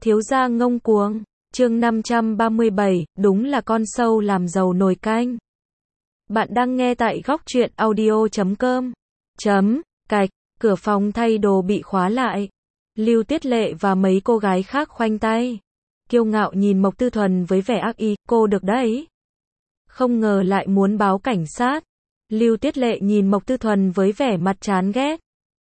Thiếu gia ngông cuồng, chương 537, đúng là con sâu làm giàu nồi canh. Bạn đang nghe tại góc truyện audio.com. Cạch, cửa phòng thay đồ bị khóa lại. Lưu Tiết Lệ và mấy cô gái khác khoanh tay. Kiêu ngạo nhìn Mộc Tư Thuần với vẻ ác ý, cô được đấy. Không ngờ lại muốn báo cảnh sát. Lưu Tiết Lệ nhìn Mộc Tư Thuần với vẻ mặt chán ghét.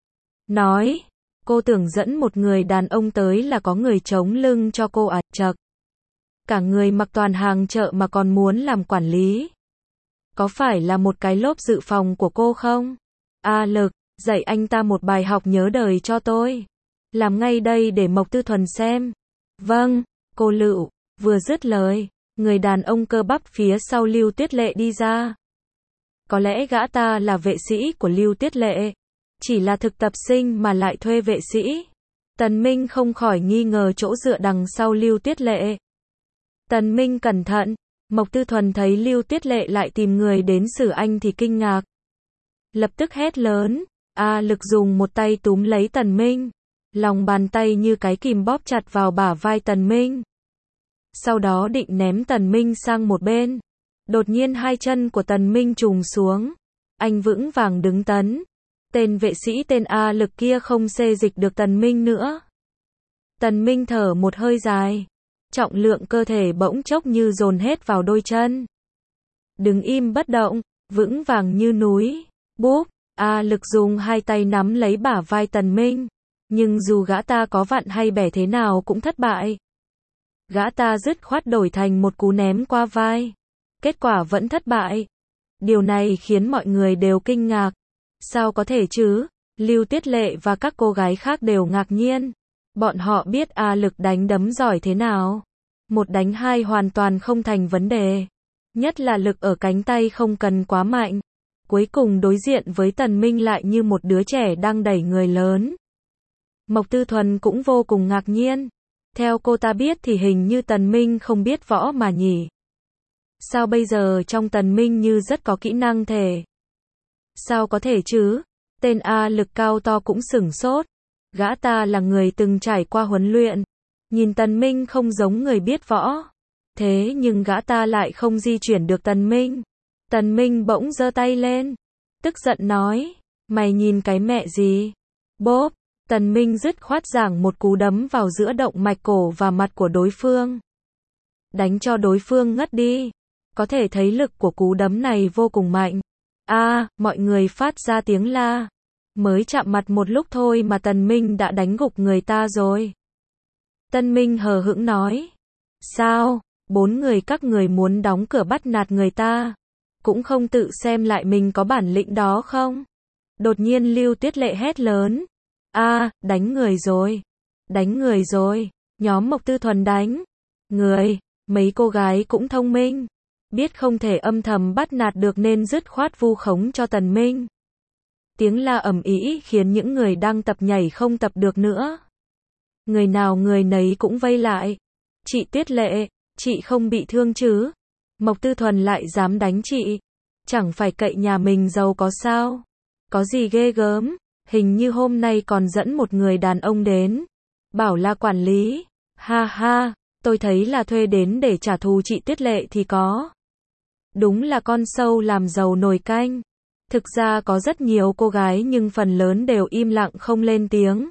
Nói, cô tưởng dẫn một người đàn ông tới là có người chống lưng cho cô à, chậc. Cả người mặc toàn hàng chợ mà còn muốn làm quản lý. Có phải là một cái lốp dự phòng của cô không? A Lực, dạy anh ta một bài học nhớ đời cho tôi. Làm ngay đây để Mộc Tư Thuần xem. Vâng, cô Lựu, vừa dứt lời, người đàn ông cơ bắp phía sau Lưu Tiết Lệ đi ra. Có lẽ gã ta là vệ sĩ của Lưu Tiết Lệ. Chỉ là thực tập sinh mà lại thuê vệ sĩ. Tần Minh không khỏi nghi ngờ chỗ dựa đằng sau Lưu Tiết Lệ. Tần Minh cẩn thận, Mộc Tư Thuần thấy Lưu Tiết Lệ lại tìm người đến xử anh thì kinh ngạc. Lập tức hét lớn, A Lực dùng một tay túm lấy Tần Minh. Lòng bàn tay như cái kìm bóp chặt vào bả vai Tần Minh. Sau đó định ném Tần Minh sang một bên. Đột nhiên hai chân của Tần Minh trùng xuống. Anh vững vàng đứng tấn. Tên vệ sĩ tên A Lực kia không xê dịch được Tần Minh nữa. Tần Minh thở một hơi dài. Trọng lượng cơ thể bỗng chốc như dồn hết vào đôi chân. Đứng im bất động, vững vàng như núi. Bốp, A Lực dùng hai tay nắm lấy bả vai Tần Minh. Nhưng dù gã ta có vặn hay bẻ thế nào cũng thất bại. Gã ta dứt khoát đổi thành một cú ném qua vai. Kết quả vẫn thất bại. Điều này khiến mọi người đều kinh ngạc. Sao có thể chứ? Lưu Tiết Lệ và các cô gái khác đều ngạc nhiên. Bọn họ biết A Lực đánh đấm giỏi thế nào. Một đánh hai hoàn toàn không thành vấn đề. Nhất là lực ở cánh tay không cần quá mạnh. Cuối cùng đối diện với Tần Minh lại như một đứa trẻ đang đẩy người lớn. Mộc Tư Thuần cũng vô cùng ngạc nhiên. Theo cô ta biết thì hình như Tần Minh không biết võ mà nhỉ. Sao bây giờ trong Tần Minh như rất có kỹ năng thể. Sao có thể chứ? Tên A Lực cao to cũng sửng sốt. Gã ta là người từng trải qua huấn luyện. Nhìn Tần Minh không giống người biết võ. Thế nhưng gã ta lại không di chuyển được Tần Minh. Tần Minh bỗng giơ tay lên. Tức giận nói. Mày nhìn cái mẹ gì? Bốp. Tần Minh dứt khoát giảng một cú đấm vào giữa động mạch cổ và mặt của đối phương. Đánh cho đối phương ngất đi. Có thể thấy lực của cú đấm này vô cùng mạnh. Mọi người phát ra tiếng la. Mới chạm mặt một lúc thôi mà Tần Minh đã đánh gục người ta rồi. Tần Minh hờ hững nói. Sao, 4 người các người muốn đóng cửa bắt nạt người ta. Cũng không tự xem lại mình có bản lĩnh đó không? Đột nhiên Lưu Tiết Lệ hét lớn. Đánh người rồi. Đánh người rồi. Nhóm Mộc Tư Thuần đánh. Người, mấy cô gái cũng thông minh. Biết không thể âm thầm bắt nạt được nên dứt khoát vu khống cho Tần Minh. Tiếng la ầm ĩ khiến những người đang tập nhảy không tập được nữa. Người nào người nấy cũng vây lại. Chị Tiết Lệ, chị không bị thương chứ? Mộc Tư Thuần lại dám đánh chị. Chẳng phải cậy nhà mình giàu có sao? Có gì ghê gớm? Hình như hôm nay còn dẫn một người đàn ông đến. Bảo là quản lý. Ha ha, tôi thấy là thuê đến để trả thù chị Tiết Lệ thì có. Đúng là con sâu làm giàu nồi canh. Thực ra có rất nhiều cô gái nhưng phần lớn đều im lặng không lên tiếng.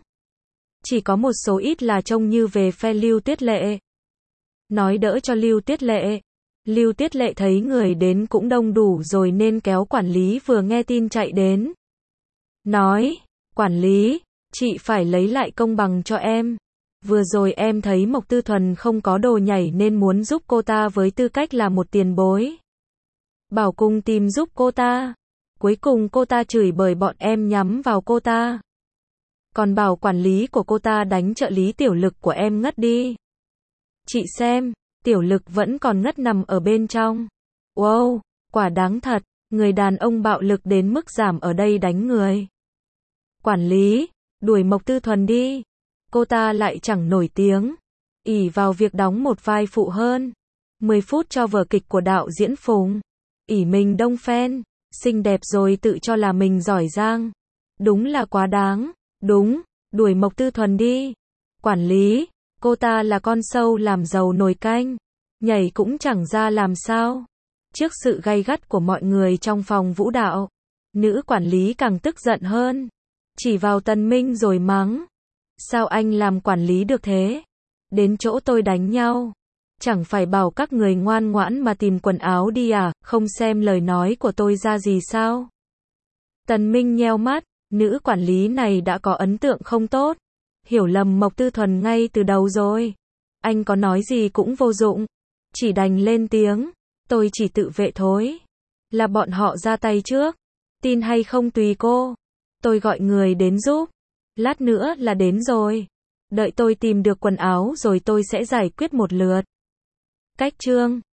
Chỉ có một số ít là trông như về phe Lưu Tiết Lệ. Nói đỡ cho Lưu Tiết Lệ. Lưu Tiết Lệ thấy người đến cũng đông đủ rồi nên kéo quản lý vừa nghe tin chạy đến. Nói, quản lý, chị phải lấy lại công bằng cho em. Vừa rồi em thấy Mộc Tư Thuần không có đồ nhảy nên muốn giúp cô ta với tư cách là một tiền bối. Bảo cùng tìm giúp cô ta. Cuối cùng cô ta chửi bới bọn em nhắm vào cô ta. Còn bảo quản lý của cô ta đánh trợ lý Tiểu Lực của em ngất đi. Chị xem, Tiểu Lực vẫn còn ngất nằm ở bên trong. Wow, quả đáng thật, người đàn ông bạo lực đến mức giảm ở đây đánh người. Quản lý, đuổi Mộc Tư Thuần đi. Cô ta lại chẳng nổi tiếng. Ỷ vào việc đóng một vai phụ hơn 10 phút cho vở kịch của đạo diễn Phùng. Ỷ mình đông fan, xinh đẹp rồi tự cho là mình giỏi giang. Đúng là quá đáng. Đúng, đuổi Mộc Tư Thuần đi. Quản lý, Cô ta là con sâu làm dầu nồi canh. Nhảy cũng chẳng ra làm sao. Trước sự gay gắt của mọi người trong phòng vũ đạo, nữ quản lý càng tức giận hơn. Chỉ vào Tần Minh rồi mắng. Sao anh làm quản lý được thế? Đến chỗ tôi đánh nhau. Chẳng phải bảo các người ngoan ngoãn mà tìm quần áo đi à, không xem lời nói của tôi ra gì sao? Tần Minh nheo mắt, nữ quản lý này đã có ấn tượng không tốt. Hiểu lầm Mộc Tư Thuần ngay từ đầu rồi. Anh có nói gì cũng vô dụng. Chỉ đành lên tiếng. Tôi chỉ tự vệ thôi. Là bọn họ ra tay trước. Tin hay không tùy cô. Tôi gọi người đến giúp. Lát nữa là đến rồi. Đợi tôi tìm được quần áo rồi tôi sẽ giải quyết một lượt. Cách chương